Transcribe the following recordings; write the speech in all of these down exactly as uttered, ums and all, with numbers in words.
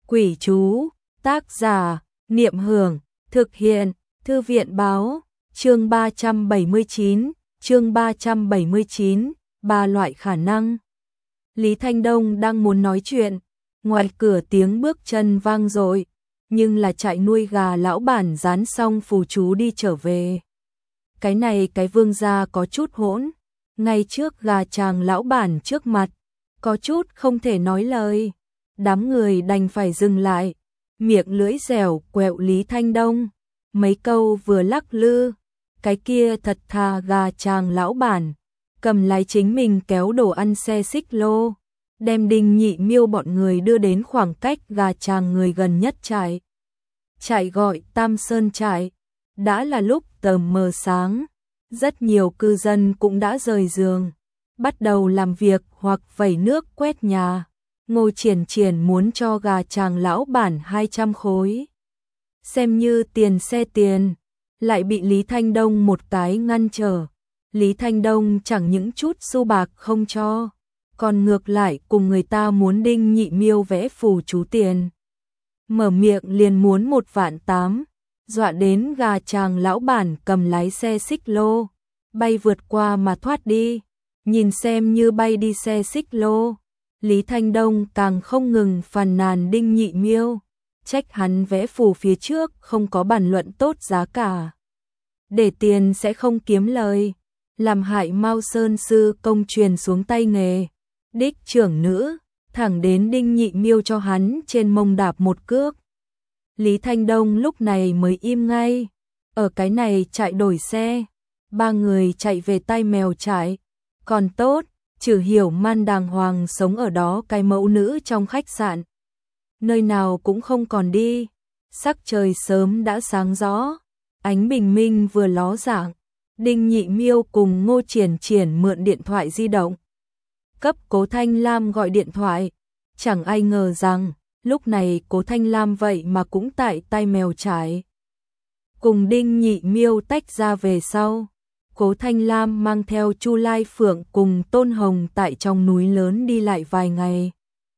Quỷ chú, tác giả, Niệm Hưởng, thực hiện, Thư viện báo, chương ba trăm bảy mươi chín, chương ba trăm bảy mươi chín, ba loại khả năng. Lý Thanh Đông đang muốn nói chuyện, ngoài cửa tiếng bước chân vang dội, nhưng là trại nuôi gà lão bản dán xong phù chú đi trở về. Cái này cái Vương gia có chút hỗn, ngay trước gà chàng lão bản trước mặt, có chút không thể nói lời. Đám người đành phải dừng lại, miệng lưỡi dẻo quẹo Lý Thanh Đông, mấy câu vừa lắc lư, cái kia thật thà gà chàng lão bản, cầm lái chính mình kéo đồ ăn xe xích lô, đem Đinh Nhị Miêu bọn người đưa đến khoảng cách gà chàng người gần nhất trại. Trại gọi Tam Sơn trại, đã là lúc tờ mờ sáng, rất nhiều cư dân cũng đã rời giường, bắt đầu làm việc hoặc vẩy nước quét nhà. Ngô Triển Triển muốn cho gà chàng lão bản hai trăm khối, xem như tiền xe tiền, lại bị Lý Thanh Đông một cái ngăn trở. Lý Thanh Đông chẳng những chút xu bạc không cho, còn ngược lại cùng người ta muốn Đinh Nhị Miêu vẽ phù chú tiền. Mở miệng liền muốn một vạn tám, dọa đến gà chàng lão bản cầm lái xe xích lô, bay vượt qua mà thoát đi, nhìn xem như bay đi xe xích lô. Lý Thanh Đông càng không ngừng phàn nàn Đinh Nhị Miêu, trách hắn vẽ phù phía trước không có bàn luận tốt giá cả. Để tiền sẽ không kiếm lời, làm hại Mao Sơn sư công truyền xuống tay nghề. Đích trưởng nữ, thẳng đến Đinh Nhị Miêu cho hắn trên mông đạp một cước. Lý Thanh Đông lúc này mới im ngay, ở cái này chạy đổi xe, ba người chạy về tay mèo trại, còn tốt. Trừ Hiểu Man đàng hoàng sống ở đó cái mẫu nữ trong khách sạn. Nơi nào cũng không còn đi, sắc trời sớm đã sáng rõ, ánh bình minh vừa ló dạng. Đinh Nhị Miêu cùng Ngô Triển Triển mượn điện thoại di động, cấp Cố Thanh Lam gọi điện thoại, chẳng ai ngờ rằng lúc này Cố Thanh Lam vậy mà cũng tại tay mèo trại. Cùng Đinh Nhị Miêu tách ra về sau, Cố Thanh Lam mang theo Chu Lai Phượng cùng Tôn Hồng tại trong núi lớn đi lại vài ngày.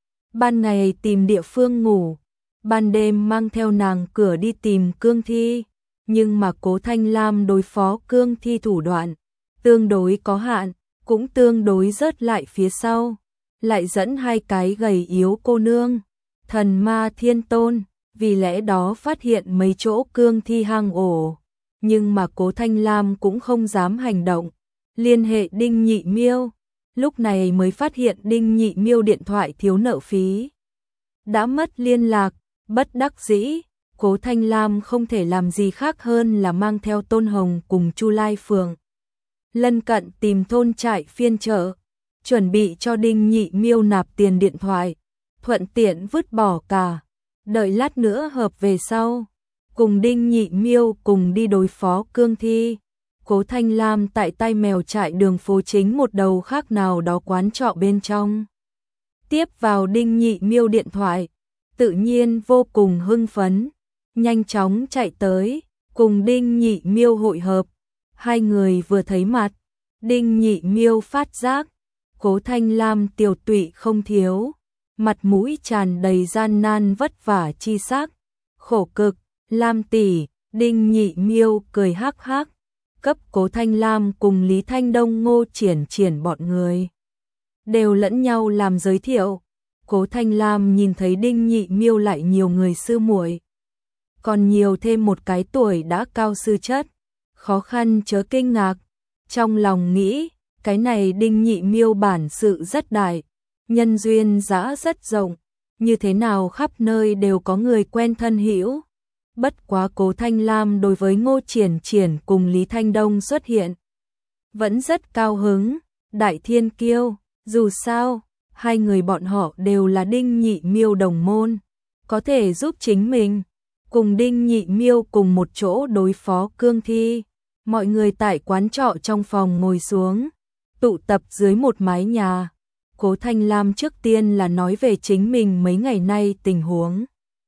Ban ngày tìm địa phương ngủ, ban đêm mang theo nàng cửa đi tìm cương thi, nhưng mà Cố Thanh Lam đối phó cương thi thủ đoạn tương đối có hạn, cũng tương đối rớt lại phía sau, lại dẫn hai cái gầy yếu cô nương, thần ma thiên tôn, vì lẽ đó phát hiện mấy chỗ cương thi hang ổ. Nhưng mà Cố Thanh Lam cũng không dám hành động, liên hệ Đinh Nhị Miêu, lúc này mới phát hiện Đinh Nhị Miêu điện thoại thiếu nợ phí, đã mất liên lạc. Bất đắc dĩ, Cố Thanh Lam không thể làm gì khác hơn là mang theo Tôn Hồng cùng Chu Lai Phượng lân cận tìm thôn trại phiên chợ, chuẩn bị cho Đinh Nhị Miêu nạp tiền điện thoại, thuận tiện vứt bỏ cả, đợi lát nữa hợp về sau. Cùng Đinh Nhị Miêu cùng đi đối phó cương thi. Cố Thanh Lam tại tay mèo trại đường phố chính một đầu khác nào đó quán trọ bên trong. Tiếp vào Đinh Nhị Miêu điện thoại, tự nhiên vô cùng hưng phấn, nhanh chóng chạy tới, cùng Đinh Nhị Miêu hội hợp. Hai người vừa thấy mặt, Đinh Nhị Miêu phát giác, Cố Thanh Lam tiều tụy không thiếu, mặt mũi tràn đầy gian nan vất vả chi sắc, khổ cực. Lam tỷ, Đinh Nhị Miêu cười hắc hắc, cấp Cố Thanh Lam cùng Lý Thanh Đông Ngô Triển Triển bọn người đều lẫn nhau làm giới thiệu. Cố Thanh Lam nhìn thấy Đinh Nhị Miêu lại nhiều người sư muội, còn nhiều thêm một cái tuổi đã cao sư chất, khó khăn chớ kinh ngạc, trong lòng nghĩ, cái này Đinh Nhị Miêu bản sự rất đại, nhân duyên dã rất rộng, như thế nào khắp nơi đều có người quen thân hữu. Bất quá Cố Thanh Lam đối với Ngô Triển Triển cùng Lý Thanh Đông xuất hiện vẫn rất cao hứng, đại thiên kiêu, dù sao, hai người bọn họ đều là Đinh Nhị Miêu đồng môn, có thể giúp chính mình, cùng Đinh Nhị Miêu cùng một chỗ đối phó cương thi. Mọi người tại quán trọ trong phòng ngồi xuống, tụ tập dưới một mái nhà. Cố Thanh Lam trước tiên là nói về chính mình mấy ngày nay tình huống.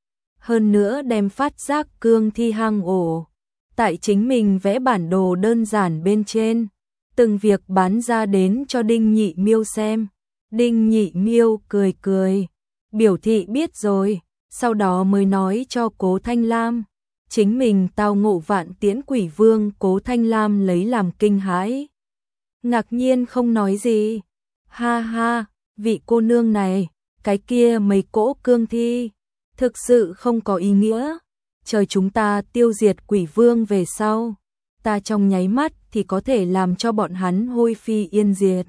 Hơn nữa đem phát giác cương thi hang ổ, tại chính mình vẽ bản đồ đơn giản bên trên, từng việc bán ra đến cho Đinh Nhị Miêu xem. Đinh Nhị Miêu cười cười, biểu thị biết rồi, sau đó mới nói cho Cố Thanh Lam. Chính mình tao ngộ vạn tiễn quỷ vương, Cố Thanh Lam lấy làm kinh hãi. Ngạc nhiên không nói gì. Ha ha, vị cô nương này, cái kia mấy cỗ cương thi, thực sự không có ý nghĩa. Chờ chúng ta tiêu diệt quỷ vương về sau, ta trong nháy mắt thì có thể làm cho bọn hắn hôi phi yên diệt.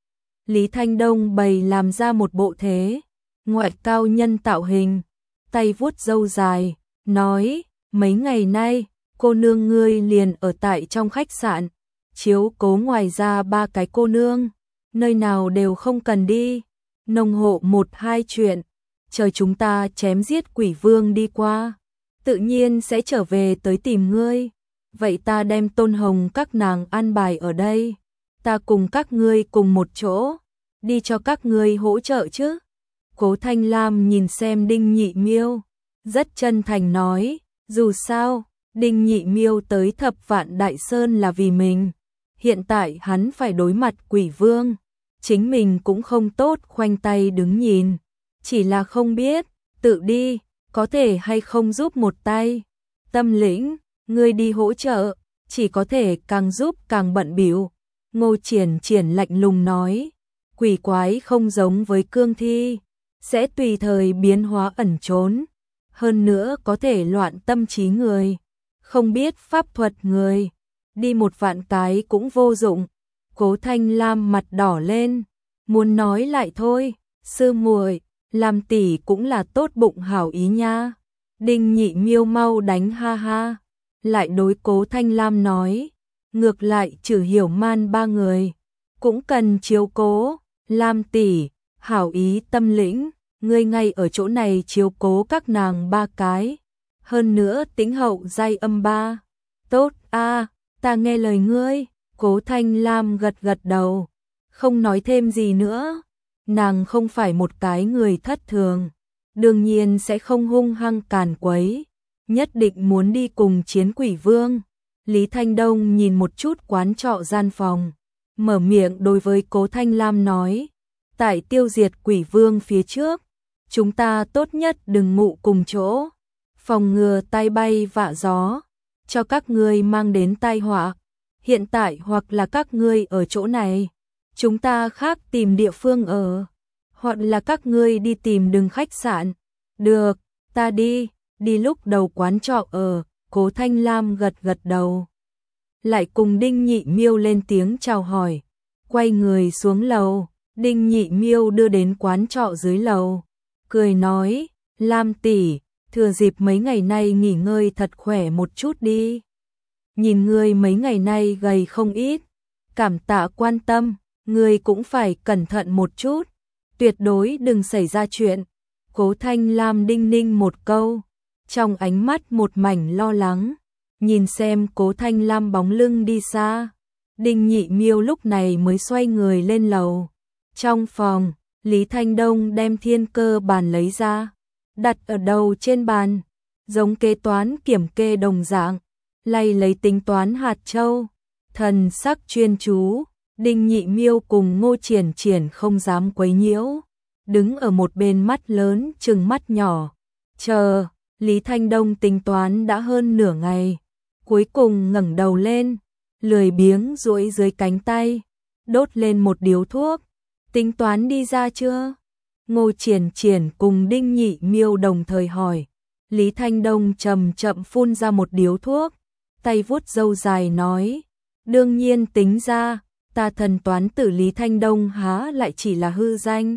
Lý Thanh Đông bày làm ra một bộ thế, ngoại cao nhân tạo hình, tay vuốt râu dài, nói, mấy ngày nay, cô nương ngươi liền ở tại trong khách sạn, chiếu cố ngoài ra ba cái cô nương, nơi nào đều không cần đi, nông hộ một hai chuyện, chờ chúng ta chém giết quỷ vương đi qua, tự nhiên sẽ trở về tới tìm ngươi. Vậy ta đem Tôn Hồng các nàng an bài ở đây, ta cùng các ngươi cùng một chỗ, đi cho các ngươi hỗ trợ chứ. Cố Thanh Lam nhìn xem Đinh Nhị Miêu, rất chân thành nói, dù sao, Đinh Nhị Miêu tới Thập Vạn Đại Sơn là vì mình, hiện tại hắn phải đối mặt quỷ vương, chính mình cũng không tốt khoanh tay đứng nhìn, chỉ là không biết, tự đi, có thể hay không giúp một tay. Tâm Lĩnh, ngươi đi hỗ trợ, chỉ có thể càng giúp càng bận bịu. Ngô Triển Triển lạnh lùng nói, quỷ quái không giống với cương thi, sẽ tùy thời biến hóa ẩn trốn, hơn nữa có thể loạn tâm trí người, không biết pháp thuật người, đi một vạn cái cũng vô dụng. Cố Thanh Lam mặt đỏ lên, muốn nói lại thôi, sư muội, làm tỷ cũng là tốt bụng hảo ý nha. Đinh Nhị Miêu mau đánh ha ha, lại đối Cố Thanh Lam nói, ngược lại Trừ Hiểu Man ba người cũng cần chiếu cố. Lam tỷ, hảo ý. Tâm Lĩnh, ngươi ngay ở chỗ này chiếu cố các nàng ba cái, hơn nữa tính hậu giai âm ba. Tốt a, ta nghe lời ngươi. Cố Thanh Lam gật gật đầu, không nói thêm gì nữa. Nàng không phải một cái người thất thường, đương nhiên sẽ không hung hăng càn quấy, nhất định muốn đi cùng chiến quỷ vương. Lý Thanh Đông nhìn một chút quán trọ gian phòng, mở miệng đối với Cố Thanh Lam nói, tại tiêu diệt quỷ vương phía trước, chúng ta tốt nhất đừng ngủ cùng chỗ, phòng ngừa tai bay vạ gió, cho các ngươi mang đến tai họa. Hiện tại hoặc là các ngươi ở chỗ này, chúng ta khác tìm địa phương ở, hoặc là các ngươi đi tìm đường khách sạn. Được, ta đi, đi. Lúc đầu quán trọ ở, Cố Thanh Lam gật gật đầu, lại cùng Đinh Nhị Miêu lên tiếng chào hỏi, quay người xuống lầu. Đinh Nhị Miêu đưa đến quán trọ dưới lầu, cười nói, Lam tỷ, thừa dịp mấy ngày nay nghỉ ngơi thật khỏe một chút đi. Nhìn ngươi mấy ngày nay gầy không ít, cảm tạ quan tâm, ngươi cũng phải cẩn thận một chút, tuyệt đối đừng xảy ra chuyện. Cố Thanh Lam đinh ninh một câu, trong ánh mắt một mảnh lo lắng, nhìn xem Cố Thanh Lam bóng lưng đi xa. Đinh Nhị Miêu lúc này mới xoay người lên lầu. Trong phòng, Lý Thanh Đông đem thiên cơ bàn lấy ra, đặt ở đầu trên bàn, giống kế toán kiểm kê đồng dạng, lay lấy tính toán hạt châu, thần sắc chuyên chú. Đinh Nhị Miêu cùng Ngô Triển Triển không dám quấy nhiễu, đứng ở một bên mắt lớn trừng mắt nhỏ, chờ. Lý Thanh Đông tính toán đã hơn nửa ngày, cuối cùng ngẩng đầu lên, lười biếng duỗi dưới cánh tay, đốt lên một điếu thuốc. Tính toán đi ra chưa? Ngô Triển Triển cùng Đinh Nhị Miêu đồng thời hỏi. Lý Thanh Đông chậm chậm phun ra một điếu thuốc, tay vuốt râu dài nói, đương nhiên tính ra, ta thần toán tử Lý Thanh Đông há lại chỉ là hư danh.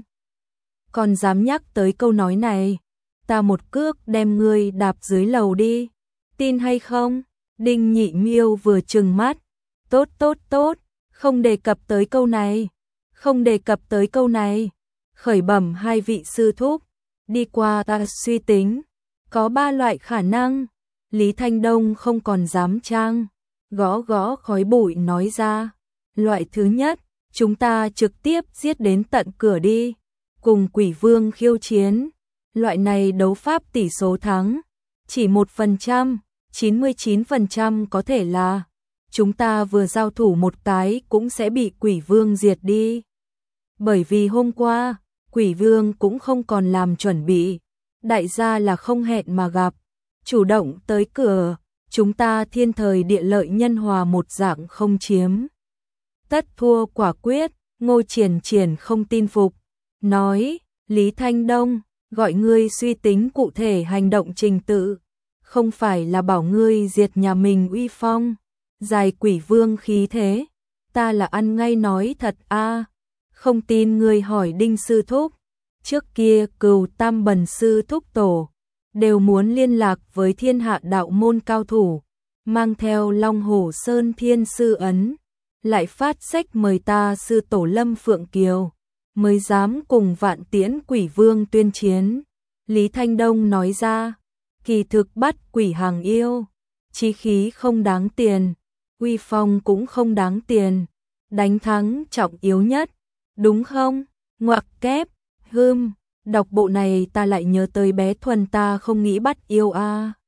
Còn dám nhắc tới câu nói này, ta một cước đem ngươi đạp dưới lầu đi, tin hay không? Đinh Nhị Miêu vừa trừng mắt, tốt tốt tốt, không đề cập tới câu này, không đề cập tới câu này, khởi bẩm hai vị sư thúc, đi qua ta suy tính, có ba loại khả năng. Lý Thanh Đông không còn dám trang, gõ gõ khói bụi nói ra, loại thứ nhất, chúng ta trực tiếp giết đến tận cửa đi, cùng quỷ vương khiêu chiến, loại này đấu pháp tỷ số thắng, chỉ một phần trăm, chín mươi chín phần trăm có thể là, chúng ta vừa giao thủ một cái cũng sẽ bị quỷ vương diệt đi. Bởi vì hôm qua, quỷ vương cũng không còn làm chuẩn bị, đại gia là không hẹn mà gặp, chủ động tới cửa, chúng ta thiên thời địa lợi nhân hòa một dạng không chiếm. Tất thua quả quyết, Ngô Triển Triển không tin phục, nói, Lý Thanh Đông, gọi ngươi suy tính cụ thể hành động trình tự, không phải là bảo ngươi diệt nhà mình uy phong, dài quỷ vương khí thế, ta là ăn ngay nói thật a, không tin ngươi hỏi Đinh sư thúc, trước kia Cửu Tam Bần sư thúc tổ đều muốn liên lạc với thiên hạ đạo môn cao thủ, mang theo Long Hổ Sơn Thiên sư ấn, lại phát sách mời ta sư tổ Lâm Phượng Kiều, mới dám cùng Vạn Tiễn Quỷ Vương tuyên chiến. Lý Thanh Đông nói ra, kỳ thực bắt quỷ hàng yêu, chí khí không đáng tiền, uy phong cũng không đáng tiền, đánh thắng trọng yếu nhất, đúng không? Ngoặc kép, hưm, đọc bộ này ta lại nhớ tới bé Thuần ta không nghĩ bắt yêu a.